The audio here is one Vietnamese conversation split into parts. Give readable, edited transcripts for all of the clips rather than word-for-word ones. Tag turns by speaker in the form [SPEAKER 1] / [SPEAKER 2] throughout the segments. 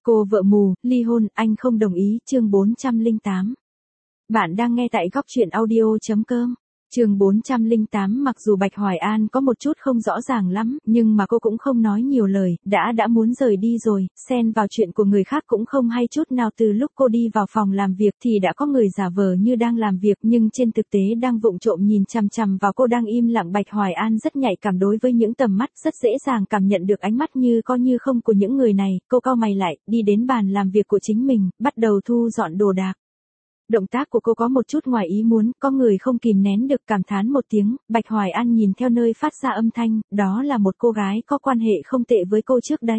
[SPEAKER 1] Cô vợ mù, ly hôn, anh không đồng ý, chương 408. Bạn đang nghe tại góc chuyện audio.com. Chương 408. Mặc dù Bạch Hoài An có một chút không rõ ràng lắm, nhưng mà cô cũng không nói nhiều lời, đã muốn rời đi rồi, xen vào chuyện của người khác cũng không hay chút nào. Từ lúc cô đi vào phòng làm việc thì đã có người giả vờ như đang làm việc nhưng trên thực tế đang vụng trộm nhìn chằm chằm vào cô đang im lặng. Bạch Hoài An rất nhạy cảm đối với những tầm mắt, rất dễ dàng cảm nhận được ánh mắt như có như không của những người này. Cô cau mày lại, đi đến bàn làm việc của chính mình, bắt đầu thu dọn đồ đạc. Động tác của cô có một chút ngoài ý muốn, có người không kìm nén được cảm thán một tiếng. Bạch Hoài An nhìn theo nơi phát ra âm thanh, đó là một cô gái có quan hệ không tệ với cô trước đây.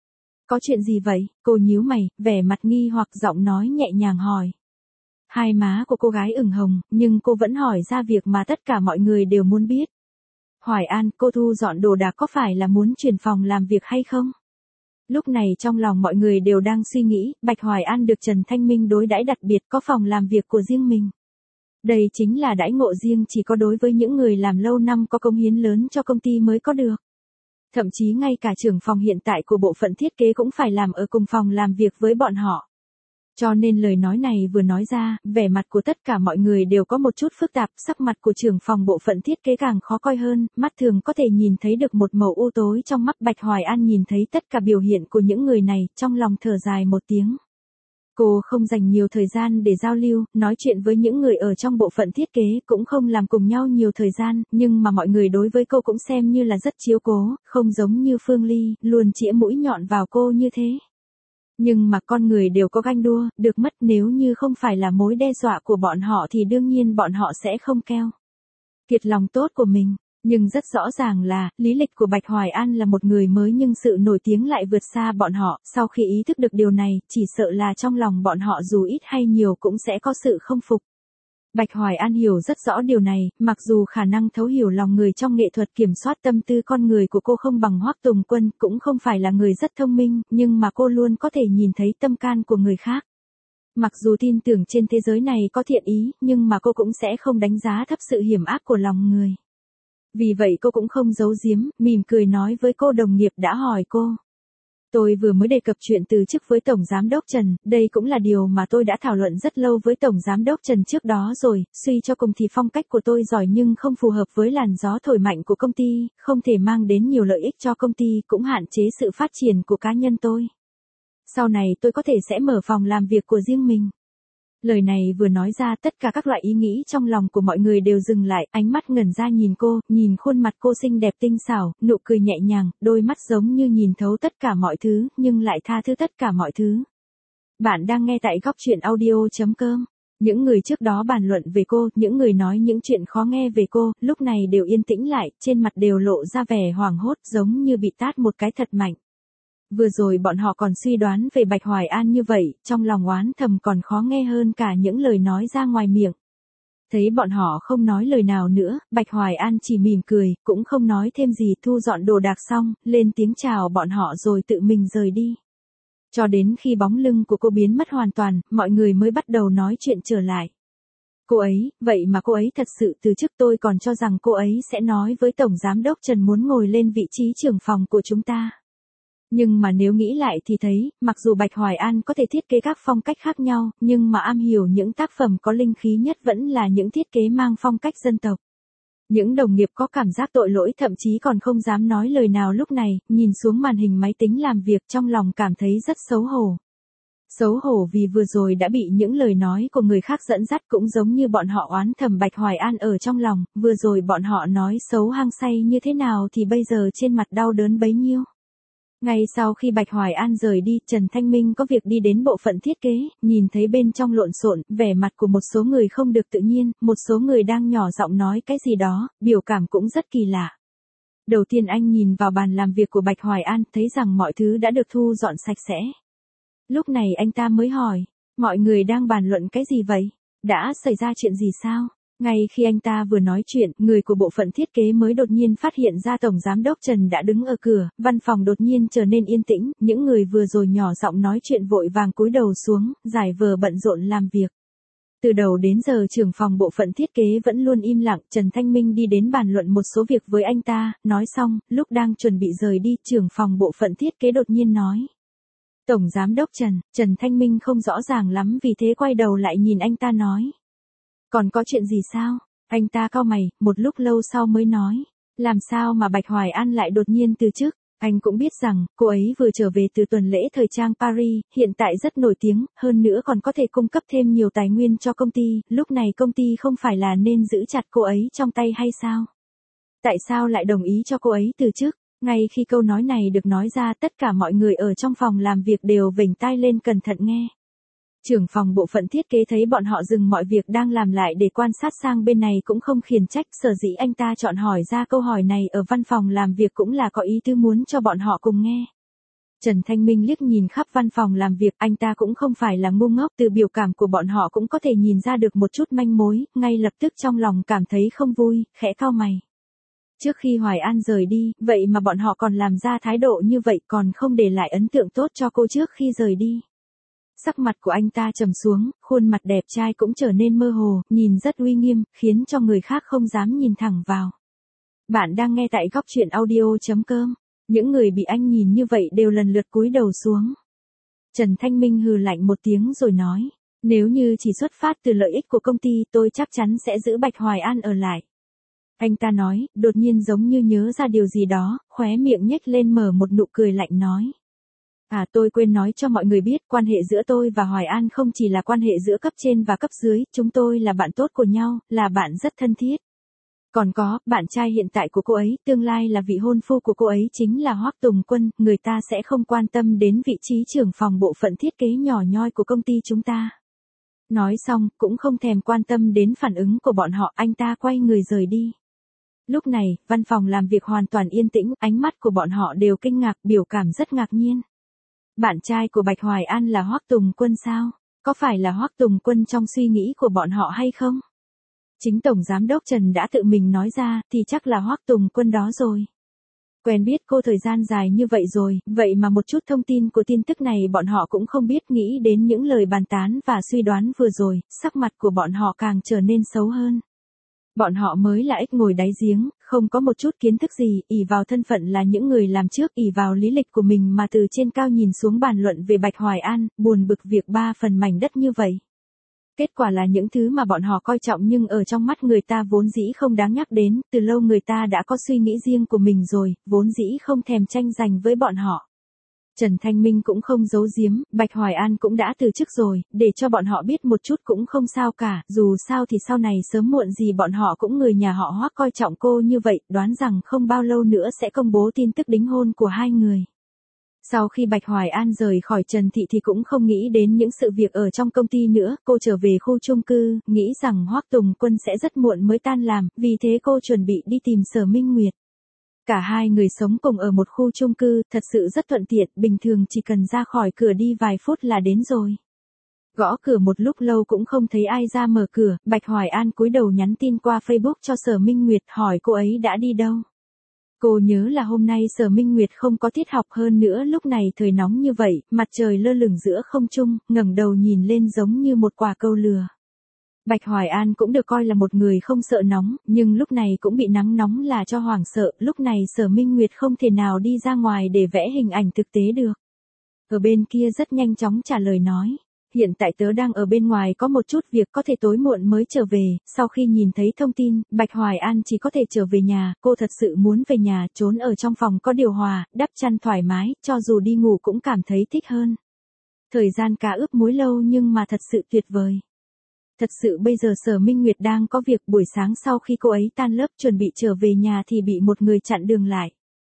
[SPEAKER 1] Có chuyện gì vậy? Cô nhíu mày, vẻ mặt nghi hoặc, giọng nói nhẹ nhàng hỏi. Hai má của cô gái ửng hồng, nhưng cô vẫn hỏi ra việc mà tất cả mọi người đều muốn biết. Hoài An, cô thu dọn đồ đạc có phải là muốn chuyển phòng làm việc hay không? Lúc này trong lòng mọi người đều đang suy nghĩ, Bạch Hoài An được Trần Thanh Minh đối đãi đặc biệt, có phòng làm việc của riêng mình. Đây chính là đãi ngộ riêng chỉ có đối với những người làm lâu năm có công hiến lớn cho công ty mới có được. Thậm chí ngay cả trưởng phòng hiện tại của bộ phận thiết kế cũng phải làm ở cùng phòng làm việc với bọn họ. Cho nên lời nói này vừa nói ra, vẻ mặt của tất cả mọi người đều có một chút phức tạp, sắc mặt của trưởng phòng bộ phận thiết kế càng khó coi hơn, mắt thường có thể nhìn thấy được một màu u tối trong mắt. Bạch Hoài An nhìn thấy tất cả biểu hiện của những người này, trong lòng thở dài một tiếng. Cô không dành nhiều thời gian để giao lưu, nói chuyện với những người ở trong bộ phận thiết kế, cũng không làm cùng nhau nhiều thời gian, nhưng mà mọi người đối với cô cũng xem như là rất chiếu cố, không giống như Phương Ly, luôn chĩa mũi nhọn vào cô như thế. Nhưng mà con người đều có ganh đua, được mất, nếu như không phải là mối đe dọa của bọn họ thì đương nhiên bọn họ sẽ không keo kiệt lòng tốt của mình. Nhưng rất rõ ràng là, lý lịch của Bạch Hoài An là một người mới nhưng sự nổi tiếng lại vượt xa bọn họ. Sau khi ý thức được điều này, chỉ sợ là trong lòng bọn họ dù ít hay nhiều cũng sẽ có sự không phục. Bạch Hoài An hiểu rất rõ điều này, mặc dù khả năng thấu hiểu lòng người trong nghệ thuật kiểm soát tâm tư con người của cô không bằng Hoắc Tùng Quân, cũng không phải là người rất thông minh, nhưng mà cô luôn có thể nhìn thấy tâm can của người khác. Mặc dù tin tưởng trên thế giới này có thiện ý, nhưng mà cô cũng sẽ không đánh giá thấp sự hiểm ác của lòng người. Vì vậy cô cũng không giấu giếm, mỉm cười nói với cô đồng nghiệp đã hỏi cô. Tôi vừa mới đề cập chuyện từ chức với Tổng Giám đốc Trần, đây cũng là điều mà tôi đã thảo luận rất lâu với Tổng Giám đốc Trần trước đó rồi, suy cho cùng thì phong cách của tôi giỏi nhưng không phù hợp với làn gió thổi mạnh của công ty, không thể mang đến nhiều lợi ích cho công ty, cũng hạn chế sự phát triển của cá nhân tôi. Sau này tôi có thể sẽ mở phòng làm việc của riêng mình. Lời này vừa nói ra, tất cả các loại ý nghĩ trong lòng của mọi người đều dừng lại, ánh mắt ngẩn ra nhìn cô, nhìn khuôn mặt cô xinh đẹp tinh xảo, nụ cười nhẹ nhàng, đôi mắt giống như nhìn thấu tất cả mọi thứ, nhưng lại tha thứ tất cả mọi thứ. Bạn đang nghe tại góc chuyện audio.com. Những người trước đó bàn luận về cô, những người nói những chuyện khó nghe về cô, lúc này đều yên tĩnh lại, trên mặt đều lộ ra vẻ hoảng hốt giống như bị tát một cái thật mạnh. Vừa rồi bọn họ còn suy đoán về Bạch Hoài An như vậy, trong lòng oán thầm còn khó nghe hơn cả những lời nói ra ngoài miệng. Thấy bọn họ không nói lời nào nữa, Bạch Hoài An chỉ mỉm cười, cũng không nói thêm gì, thu dọn đồ đạc xong, lên tiếng chào bọn họ rồi tự mình rời đi. Cho đến khi bóng lưng của cô biến mất hoàn toàn, mọi người mới bắt đầu nói chuyện trở lại. Cô ấy, vậy mà cô ấy thật sự từ chức, tôi còn cho rằng cô ấy sẽ nói với Tổng Giám đốc Trần muốn ngồi lên vị trí trưởng phòng của chúng ta. Nhưng mà nếu nghĩ lại thì thấy, mặc dù Bạch Hoài An có thể thiết kế các phong cách khác nhau, nhưng mà am hiểu những tác phẩm có linh khí nhất vẫn là những thiết kế mang phong cách dân tộc. Những đồng nghiệp có cảm giác tội lỗi, thậm chí còn không dám nói lời nào lúc này, nhìn xuống màn hình máy tính làm việc trong lòng cảm thấy rất xấu hổ. Xấu hổ vì vừa rồi đã bị những lời nói của người khác dẫn dắt, cũng giống như bọn họ oán thầm Bạch Hoài An ở trong lòng, vừa rồi bọn họ nói xấu hăng say như thế nào thì bây giờ trên mặt đau đớn bấy nhiêu. Ngay sau khi Bạch Hoài An rời đi, Trần Thanh Minh có việc đi đến bộ phận thiết kế, nhìn thấy bên trong lộn xộn, vẻ mặt của một số người không được tự nhiên, một số người đang nhỏ giọng nói cái gì đó, biểu cảm cũng rất kỳ lạ. Đầu tiên anh nhìn vào bàn làm việc của Bạch Hoài An, thấy rằng mọi thứ đã được thu dọn sạch sẽ. Lúc này anh ta mới hỏi, mọi người đang bàn luận cái gì vậy? Đã xảy ra chuyện gì sao? Ngay khi anh ta vừa nói chuyện, người của bộ phận thiết kế mới đột nhiên phát hiện ra Tổng Giám đốc Trần đã đứng ở cửa, văn phòng đột nhiên trở nên yên tĩnh, những người vừa rồi nhỏ giọng nói chuyện vội vàng cúi đầu xuống, giải vờ bận rộn làm việc. Từ đầu đến giờ trưởng phòng bộ phận thiết kế vẫn luôn im lặng, Trần Thanh Minh đi đến bàn luận một số việc với anh ta, nói xong, lúc đang chuẩn bị rời đi, trưởng phòng bộ phận thiết kế đột nhiên nói. Tổng Giám đốc Trần Thanh Minh không rõ ràng lắm vì thế quay đầu lại nhìn anh ta nói. Còn có chuyện gì sao? Anh ta cau mày, một lúc lâu sau mới nói. Làm sao mà Bạch Hoài An lại đột nhiên từ chức? Anh cũng biết rằng, cô ấy vừa trở về từ tuần lễ thời trang Paris, hiện tại rất nổi tiếng, hơn nữa còn có thể cung cấp thêm nhiều tài nguyên cho công ty, lúc này công ty không phải là nên giữ chặt cô ấy trong tay hay sao? Tại sao lại đồng ý cho cô ấy từ chức? Ngay khi câu nói này được nói ra, tất cả mọi người ở trong phòng làm việc đều vểnh tai lên cẩn thận nghe. Trưởng phòng bộ phận thiết kế thấy bọn họ dừng mọi việc đang làm lại để quan sát sang bên này cũng không khiển trách, sở dĩ anh ta chọn hỏi ra câu hỏi này ở văn phòng làm việc cũng là có ý tứ muốn cho bọn họ cùng nghe. Trần Thanh Minh liếc nhìn khắp văn phòng làm việc, anh ta cũng không phải là ngu ngốc, từ biểu cảm của bọn họ cũng có thể nhìn ra được một chút manh mối, ngay lập tức trong lòng cảm thấy không vui, khẽ cau mày. Trước khi Hoài An rời đi, vậy mà bọn họ còn làm ra thái độ như vậy, còn không để lại ấn tượng tốt cho cô trước khi rời đi. Sắc mặt của anh ta trầm xuống, khuôn mặt đẹp trai cũng trở nên mơ hồ, nhìn rất uy nghiêm, khiến cho người khác không dám nhìn thẳng vào. Bạn đang nghe tại góc truyện audio.com. Những người bị anh nhìn như vậy đều lần lượt cúi đầu xuống. Trần Thanh Minh hừ lạnh một tiếng rồi nói, nếu như chỉ xuất phát từ lợi ích của công ty tôi chắc chắn sẽ giữ Bạch Hoài An ở lại. Anh ta nói, đột nhiên giống như nhớ ra điều gì đó, khóe miệng nhếch lên mở một nụ cười lạnh nói. Tôi quên nói cho mọi người biết, quan hệ giữa tôi và Hoài An không chỉ là quan hệ giữa cấp trên và cấp dưới, chúng tôi là bạn tốt của nhau, là bạn rất thân thiết. Còn có, bạn trai hiện tại của cô ấy, tương lai là vị hôn phu của cô ấy chính là Hoắc Tùng Quân, người ta sẽ không quan tâm đến vị trí trưởng phòng bộ phận thiết kế nhỏ nhoi của công ty chúng ta. Nói xong, cũng không thèm quan tâm đến phản ứng của bọn họ, anh ta quay người rời đi. Lúc này, văn phòng làm việc hoàn toàn yên tĩnh, ánh mắt của bọn họ đều kinh ngạc, biểu cảm rất ngạc nhiên. Bạn trai của Bạch Hoài An là Hoắc Tùng Quân sao? Có phải là Hoắc Tùng Quân trong suy nghĩ của bọn họ hay không? Chính Tổng Giám đốc Trần đã tự mình nói ra, thì chắc là Hoắc Tùng Quân đó rồi. Quen biết cô thời gian dài như vậy rồi, vậy mà một chút thông tin của tin tức này bọn họ cũng không biết, nghĩ đến những lời bàn tán và suy đoán vừa rồi, sắc mặt của bọn họ càng trở nên xấu hơn. Bọn họ mới là ếch ngồi đáy giếng, không có một chút kiến thức gì, ỷ vào thân phận là những người làm trước, ỷ vào lý lịch của mình mà từ trên cao nhìn xuống bàn luận về Bạch Hoài An, buồn bực việc 3 phần mảnh đất như vậy. Kết quả là những thứ mà bọn họ coi trọng nhưng ở trong mắt người ta vốn dĩ không đáng nhắc đến, từ lâu người ta đã có suy nghĩ riêng của mình rồi, vốn dĩ không thèm tranh giành với bọn họ. Trần Thanh Minh cũng không giấu giếm, Bạch Hoài An cũng đã từ chức rồi, để cho bọn họ biết một chút cũng không sao cả, dù sao thì sau này sớm muộn gì bọn họ cũng người nhà họ Hoắc coi trọng cô như vậy, đoán rằng không bao lâu nữa sẽ công bố tin tức đính hôn của hai người. Sau khi Bạch Hoài An rời khỏi Trần Thị thì cũng không nghĩ đến những sự việc ở trong công ty nữa, cô trở về khu chung cư, nghĩ rằng Hoắc Tùng Quân sẽ rất muộn mới tan làm, vì thế cô chuẩn bị đi tìm Sở Minh Nguyệt. Cả hai người sống cùng ở một khu chung cư, thật sự rất thuận tiện, bình thường chỉ cần ra khỏi cửa đi vài phút là đến rồi. Gõ cửa một lúc lâu cũng không thấy ai ra mở cửa, Bạch Hoài An cúi đầu nhắn tin qua Facebook cho Sở Minh Nguyệt hỏi cô ấy đã đi đâu. Cô nhớ là hôm nay Sở Minh Nguyệt không có tiết học, hơn nữa lúc này thời nóng như vậy, mặt trời lơ lửng giữa không trung, ngẩng đầu nhìn lên giống như một quả câu lừa. Bạch Hoài An cũng được coi là một người không sợ nóng, nhưng lúc này cũng bị nắng nóng là cho hoảng sợ, lúc này Sở Minh Nguyệt không thể nào đi ra ngoài để vẽ hình ảnh thực tế được. Ở bên kia rất nhanh chóng trả lời nói, hiện tại tớ đang ở bên ngoài có một chút việc, có thể tối muộn mới trở về. Sau khi nhìn thấy thông tin, Bạch Hoài An chỉ có thể trở về nhà, cô thật sự muốn về nhà, trốn ở trong phòng có điều hòa, đắp chăn thoải mái, cho dù đi ngủ cũng cảm thấy thích hơn. Thời gian cá ướp muối lâu nhưng mà thật sự tuyệt vời. Thật sự bây giờ Sở Minh Nguyệt đang có việc, buổi sáng sau khi cô ấy tan lớp chuẩn bị trở về nhà thì bị một người chặn đường lại.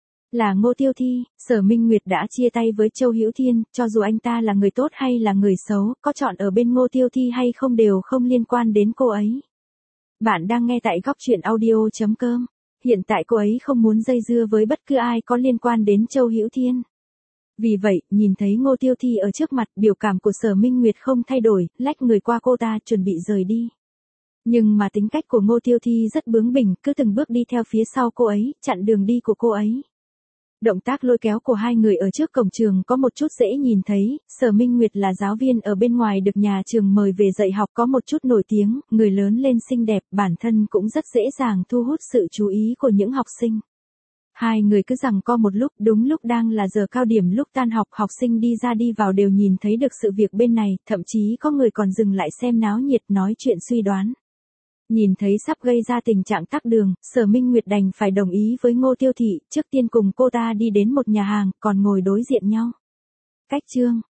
[SPEAKER 1] Là Ngô Tiêu Thi. Sở Minh Nguyệt đã chia tay với Châu Hữu Thiên, cho dù anh ta là người tốt hay là người xấu, có chọn ở bên Ngô Tiêu Thi hay không đều không liên quan đến cô ấy. Bạn đang nghe tại góc truyện audio.com. Hiện tại cô ấy không muốn dây dưa với bất cứ ai có liên quan đến Châu Hữu Thiên. Vì vậy, nhìn thấy Ngô Tiêu Thi ở trước mặt, biểu cảm của Sở Minh Nguyệt không thay đổi, lách người qua cô ta chuẩn bị rời đi. Nhưng mà tính cách của Ngô Tiêu Thi rất bướng bỉnh, cứ từng bước đi theo phía sau cô ấy, chặn đường đi của cô ấy. Động tác lôi kéo của hai người ở trước cổng trường có một chút dễ nhìn thấy, Sở Minh Nguyệt là giáo viên ở bên ngoài được nhà trường mời về dạy học, có một chút nổi tiếng, người lớn lên xinh đẹp, bản thân cũng rất dễ dàng thu hút sự chú ý của những học sinh. Hai người cứ giằng co một lúc, đúng lúc đang là giờ cao điểm lúc tan học, học sinh đi ra đi vào đều nhìn thấy được sự việc bên này, thậm chí có người còn dừng lại xem náo nhiệt nói chuyện suy đoán. Nhìn thấy sắp gây ra tình trạng tắc đường, Sở Minh Nguyệt đành phải đồng ý với Ngô Tiêu Thị, trước tiên cùng cô ta đi đến một nhà hàng, còn ngồi đối diện nhau. Cách chương